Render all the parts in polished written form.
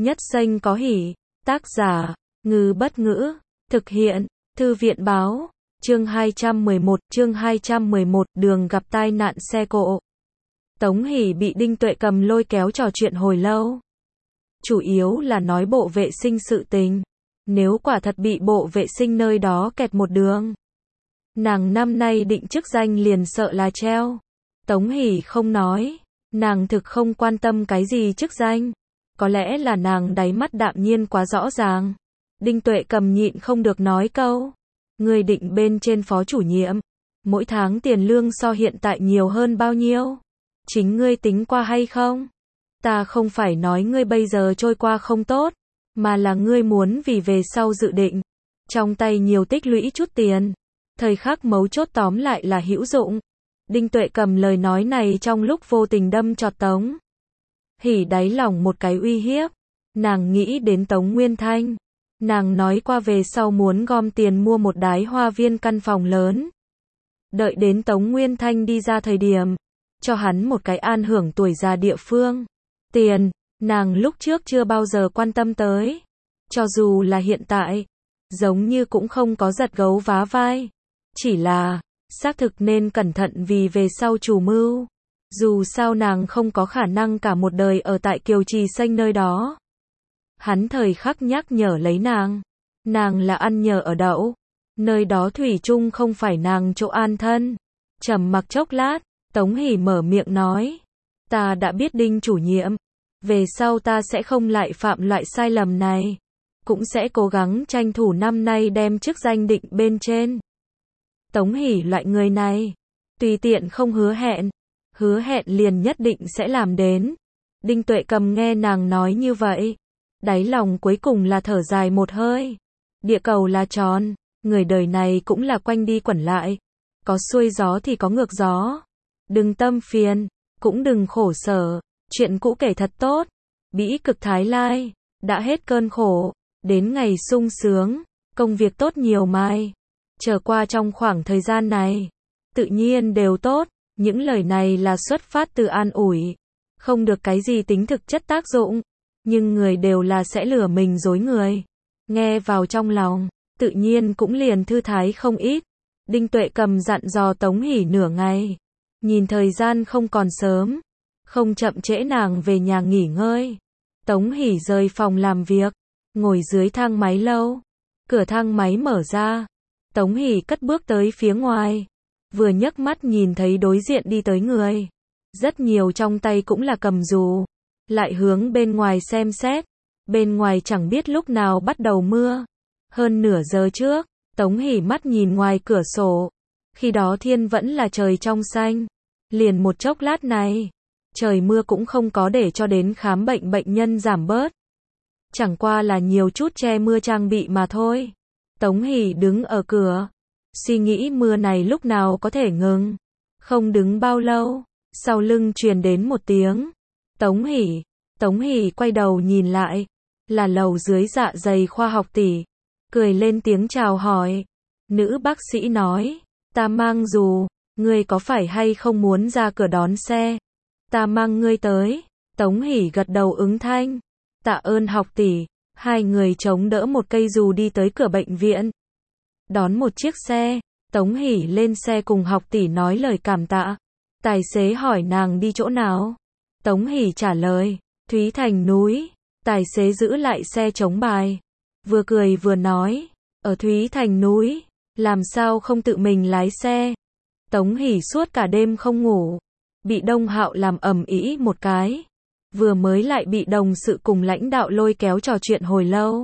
Nhất xanh có hỉ. Tác giả, Ngư Bất Ngữ. Thực hiện, Thư viện Báo. Chương 211, đường gặp tai nạn xe cộ. Tống Hỷ bị Đinh Tuệ Cầm lôi kéo trò chuyện hồi lâu. Chủ yếu là nói bộ vệ sinh sự tình. Nếu quả thật bị bộ vệ sinh nơi đó kẹt một đường, nàng năm nay định chức danh liền sợ là treo. Tống Hỷ không nói, nàng thực không quan tâm cái gì chức danh. Có lẽ là nàng đáy mắt đạm nhiên quá rõ ràng. Đinh Tuệ Cầm nhịn không được nói câu, ngươi định bên trên phó chủ nhiệm, mỗi tháng tiền lương so hiện tại nhiều hơn bao nhiêu? Chính ngươi tính qua hay không? Ta không phải nói ngươi bây giờ trôi qua không tốt, mà là ngươi muốn vì về sau dự định, trong tay nhiều tích lũy chút tiền, thời khắc mấu chốt tóm lại là hữu dụng. Đinh Tuệ Cầm lời nói này trong lúc vô tình đâm chọt Tống Hỷ đáy lòng một cái uy hiếp. Nàng nghĩ đến Tống Nguyên Thanh. Nàng nói qua về sau muốn gom tiền mua một đái hoa viên căn phòng lớn. Đợi đến Tống Nguyên Thanh đi ra thời điểm, cho hắn một cái an hưởng tuổi già địa phương. Tiền, nàng lúc trước chưa bao giờ quan tâm tới. Cho dù là hiện tại, giống như cũng không có giật gấu vá vai. Chỉ là, xác thực nên cẩn thận vì về sau chủ mưu. Dù sao nàng không có khả năng cả một đời ở tại Kiều Trì Xanh nơi đó. Hắn thời khắc nhắc nhở lấy nàng. Nàng là ăn nhờ ở đậu. Nơi đó thủy chung không phải nàng chỗ an thân. Trầm mặc chốc lát, Tống Hỷ mở miệng nói. Ta đã biết Đinh chủ nhiệm. Về sau ta sẽ không lại phạm loại sai lầm này. Cũng sẽ cố gắng tranh thủ năm nay đem chức danh định bên trên. Tống Hỷ loại người này, tùy tiện không hứa hẹn liền nhất định sẽ làm đến. Đinh Tuệ Cầm nghe nàng nói như vậy, đáy lòng cuối cùng là thở dài một hơi. Địa cầu là tròn, người đời này cũng là quanh đi quẩn lại. Có xuôi gió thì có ngược gió. Đừng tâm phiền, cũng đừng khổ sở. Chuyện cũ kể thật tốt. Bĩ cực Thái Lai, đã hết cơn khổ, đến ngày sung sướng, công việc tốt nhiều mai. Trở qua trong khoảng thời gian này, tự nhiên đều tốt. Những lời này là xuất phát từ an ủi, không được cái gì tính thực chất tác dụng, nhưng người đều là sẽ lừa mình dối người. Nghe vào trong lòng, tự nhiên cũng liền thư thái không ít. Đinh Tuệ Cầm dặn dò Tống Hỷ nửa ngày, nhìn thời gian không còn sớm, không chậm trễ nàng về nhà nghỉ ngơi. Tống Hỷ rời phòng làm việc, ngồi dưới thang máy lâu, cửa thang máy mở ra, Tống Hỷ cất bước tới phía ngoài. Vừa nhấc mắt nhìn thấy đối diện đi tới người. Rất nhiều trong tay cũng là cầm dù. Lại hướng bên ngoài xem xét. Bên ngoài chẳng biết lúc nào bắt đầu mưa. Hơn nửa giờ trước, Tống Hỷ mắt nhìn ngoài cửa sổ. Khi đó thiên vẫn là trời trong xanh. Liền một chốc lát này, trời mưa cũng không có để cho đến khám bệnh bệnh nhân giảm bớt. Chẳng qua là nhiều chút che mưa trang bị mà thôi. Tống Hỷ đứng ở cửa, suy nghĩ mưa này lúc nào có thể ngừng. Không đứng bao lâu, sau lưng truyền đến một tiếng. Tống Hỷ. Tống Hỷ quay đầu nhìn lại. Là lầu dưới Dạ Dày khoa học tỷ. Cười lên tiếng chào hỏi. Nữ bác sĩ nói. Ta mang dù. Ngươi có phải hay không muốn ra cửa đón xe? Ta mang ngươi tới. Tống Hỷ gật đầu ứng thanh. Tạ ơn học tỷ. Hai người chống đỡ một cây dù đi tới cửa bệnh viện. Đón một chiếc xe, Tống Hỷ lên xe cùng học tỷ nói lời cảm tạ. Tài xế hỏi nàng đi chỗ nào. Tống Hỷ trả lời, Thúy Thành núi. Tài xế giữ lại xe chống bài. Vừa cười vừa nói, ở Thúy Thành núi, làm sao không tự mình lái xe. Tống Hỷ suốt cả đêm không ngủ. Bị Đông Hạo làm ầm ĩ một cái. Vừa mới lại bị đồng sự cùng lãnh đạo lôi kéo trò chuyện hồi lâu.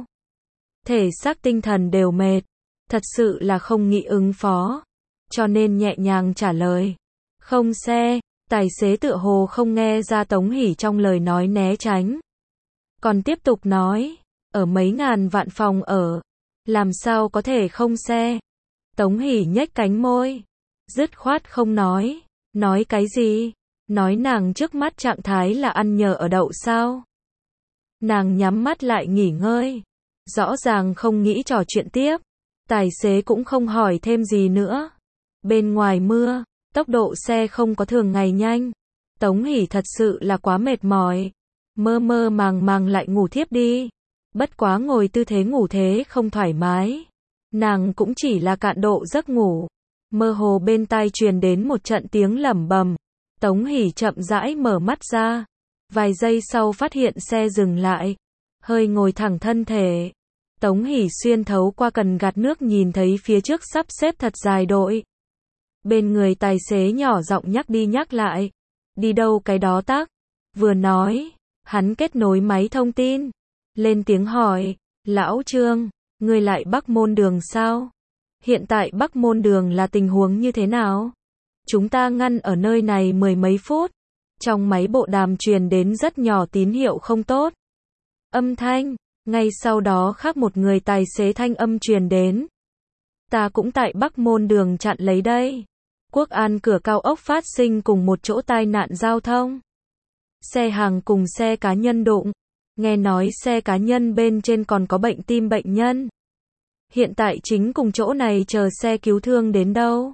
Thể xác tinh thần đều mệt. Thật sự là không nghĩ ứng phó. Cho nên nhẹ nhàng trả lời. Không xe. Tài xế tựa hồ không nghe ra Tống Hỷ trong lời nói né tránh. Còn tiếp tục nói. Ở mấy ngàn vạn phòng ở. Làm sao có thể không xe. Tống Hỷ nhếch cánh môi. Dứt khoát không nói. Nói cái gì? Nói nàng trước mắt trạng thái là ăn nhờ ở đậu sao? Nàng nhắm mắt lại nghỉ ngơi. Rõ ràng không nghĩ trò chuyện tiếp. Tài xế cũng không hỏi thêm gì nữa. Bên ngoài mưa, tốc độ xe không có thường ngày nhanh. Tống Hỷ thật sự là quá mệt mỏi. mơ mơ màng màng lại ngủ thiếp đi. Bất quá ngồi tư thế ngủ thế không thoải mái. Nàng cũng chỉ là cạn độ giấc ngủ. Mơ hồ bên tai truyền đến một trận tiếng lẩm bẩm. Tống Hỷ chậm rãi mở mắt ra. Vài giây sau phát hiện xe dừng lại. Hơi ngồi thẳng thân thể. Tống Hỷ xuyên thấu qua cần gạt nước nhìn thấy phía trước sắp xếp thật dài đội. Bên người tài xế nhỏ giọng nhắc đi nhắc lại. Đi đâu cái đó tác? Vừa nói, hắn kết nối máy thông tin. Lên tiếng hỏi, Lão Trương, ngươi lại Bắc Môn Đường sao? Hiện tại Bắc Môn Đường là tình huống như thế nào? Chúng ta ngăn ở nơi này mười mấy phút. Trong máy bộ đàm truyền đến rất nhỏ tín hiệu không tốt. Âm thanh, ngay sau đó khác một người tài xế thanh âm truyền đến. Ta cũng tại Bắc Môn Đường chặn lấy đây. Quốc An cửa cao ốc phát sinh cùng một chỗ tai nạn giao thông. Xe hàng cùng xe cá nhân đụng. Nghe nói xe cá nhân bên trên còn có bệnh tim bệnh nhân. Hiện tại chính cùng chỗ này chờ xe cứu thương đến đâu.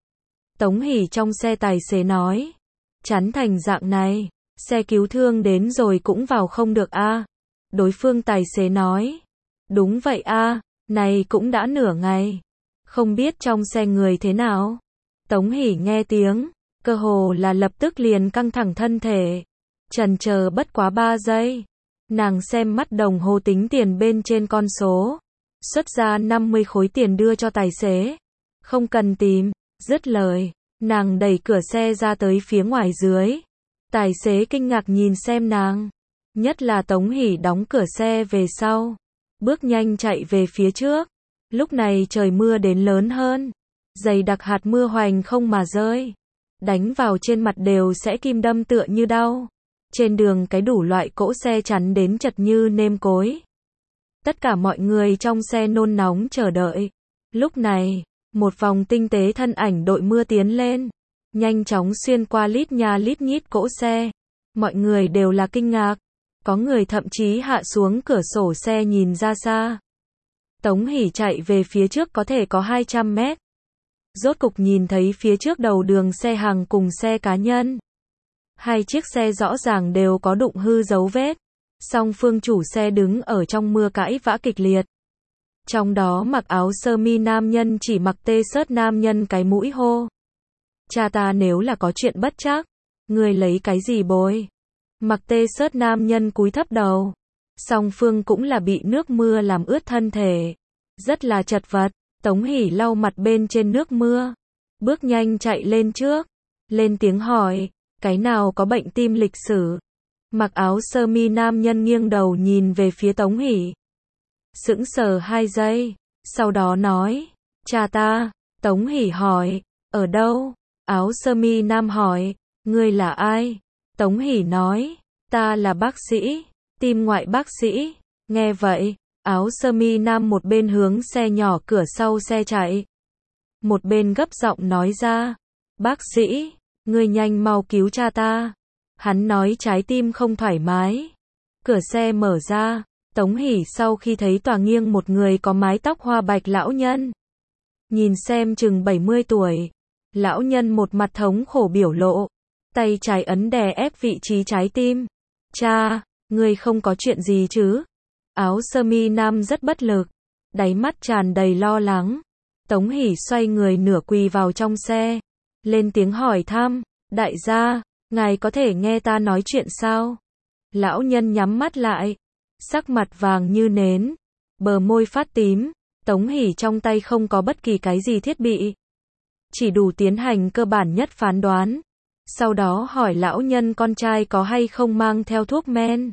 Tống Hỷ trong xe tài xế nói. Chắn thành dạng này, xe cứu thương đến rồi cũng vào không được a. Đối phương tài xế nói. Đúng vậy a, này cũng đã nửa ngày. Không biết trong xe người thế nào. Tống Hỷ nghe tiếng, cơ hồ là lập tức liền căng thẳng thân thể. Chần chờ bất quá 3 giây. Nàng xem mắt đồng hồ tính tiền bên trên con số. Xuất ra 50 khối tiền đưa cho tài xế. Không cần tìm, dứt lời. Nàng đẩy cửa xe ra tới phía ngoài dưới. Tài xế kinh ngạc nhìn xem nàng. Nhất là Tống Hỷ đóng cửa xe về sau. Bước nhanh chạy về phía trước. Lúc này trời mưa đến lớn hơn. Dày đặc hạt mưa hoành không mà rơi. Đánh vào trên mặt đều sẽ kim đâm tựa như đau. Trên đường cái đủ loại cỗ xe chắn đến chật như nêm cối. Tất cả mọi người trong xe nôn nóng chờ đợi. Lúc này, một vòng tinh tế thân ảnh đội mưa tiến lên. Nhanh chóng xuyên qua lít nha lít nhít cỗ xe. Mọi người đều là kinh ngạc. Có người thậm chí hạ xuống cửa sổ xe nhìn ra xa. Tống Hỷ chạy về phía trước có thể có 200 mét. Rốt cục nhìn thấy phía trước đầu đường xe hàng cùng xe cá nhân. Hai chiếc xe rõ ràng đều có đụng hư dấu vết. Song phương chủ xe đứng ở trong mưa cãi vã kịch liệt. Trong đó mặc áo sơ mi nam nhân chỉ mặc t-shirt nam nhân cái mũi hô. Cha ta nếu là có chuyện bất trắc, người lấy cái gì bồi? Mặc t-shirt nam nhân cúi thấp đầu. Song phương cũng là bị nước mưa làm ướt thân thể. Rất là chật vật. Tống Hỷ lau mặt bên trên nước mưa. Bước nhanh chạy lên trước. Lên tiếng hỏi. Cái nào có bệnh tim lịch sử? Mặc áo sơ mi nam nhân nghiêng đầu nhìn về phía Tống Hỷ. Sững sờ 2 giây. Sau đó nói. Cha ta. Tống Hỷ hỏi. Ở đâu? Áo sơ mi nam hỏi. Ngươi là ai? Tống Hỷ nói. Ta là bác sĩ. Tim ngoại bác sĩ. Nghe vậy. Áo sơ mi nam một bên hướng xe nhỏ cửa sau xe chạy. Một bên gấp giọng nói ra. Bác sĩ. Ngươi nhanh mau cứu cha ta. Hắn nói trái tim không thoải mái. Cửa xe mở ra. Tống Hỷ sau khi thấy tòa nghiêng một người có mái tóc hoa bạch lão nhân. Nhìn xem chừng 70 tuổi. Lão nhân một mặt thống khổ biểu lộ. Tay trái ấn đè ép vị trí trái tim. Cha, ngươi không có chuyện gì chứ? Áo sơ mi nam rất bất lực. Đáy mắt tràn đầy lo lắng. Tống Hỷ xoay người nửa quỳ vào trong xe. Lên tiếng hỏi thăm. Đại gia, ngài có thể nghe ta nói chuyện sao? Lão nhân nhắm mắt lại. Sắc mặt vàng như nến. Bờ môi phát tím. Tống Hỷ trong tay không có bất kỳ cái gì thiết bị. Chỉ đủ tiến hành cơ bản nhất phán đoán. Sau đó hỏi lão nhân con trai có hay không mang theo thuốc men.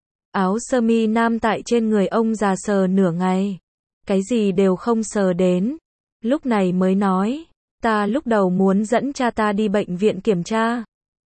Áo sơ mi nam tại trên người ông già sờ nửa ngày. Cái gì đều không sờ đến. Lúc này mới nói. Ta lúc đầu muốn dẫn cha ta đi bệnh viện kiểm tra.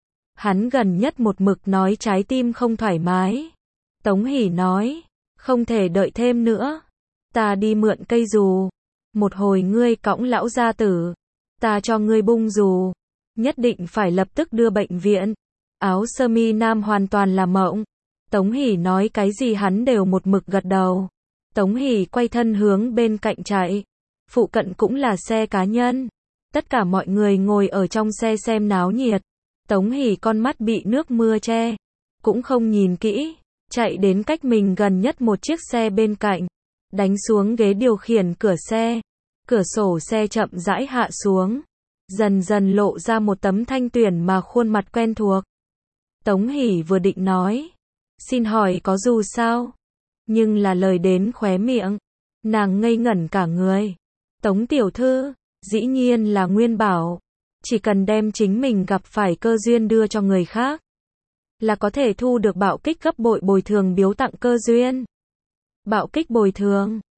Hắn gần nhất một mực nói trái tim không thoải mái. Tống Hỷ nói. Không thể đợi thêm nữa. Ta đi mượn cây dù. Một hồi ngươi cõng lão gia tử. Ta cho ngươi bung dù. Nhất định phải lập tức đưa bệnh viện. Áo sơ mi nam hoàn toàn là mộng. Tống Hỷ nói cái gì hắn đều một mực gật đầu. Tống Hỷ quay thân hướng bên cạnh chạy. Phụ cận cũng là xe cá nhân. Tất cả mọi người ngồi ở trong xe xem náo nhiệt. Tống Hỷ con mắt bị nước mưa che. cũng không nhìn kỹ, chạy đến cách mình gần nhất một chiếc xe bên cạnh, đánh xuống ghế điều khiển cửa sổ xe chậm rãi hạ xuống, dần dần lộ ra một tấm thanh tuyển mà khuôn mặt quen thuộc. Tống Hỷ vừa định nói, xin hỏi có dù sao? Nhưng là lời đến khóe miệng, nàng ngây ngẩn cả người. Tống tiểu thư, dĩ nhiên là Nguyên Bảo, chỉ cần đem chính mình gặp phải cơ duyên đưa cho người khác, là có thể thu được bạo kích gấp bội bồi thường biếu tặng cơ duyên. Bạo kích bồi thường.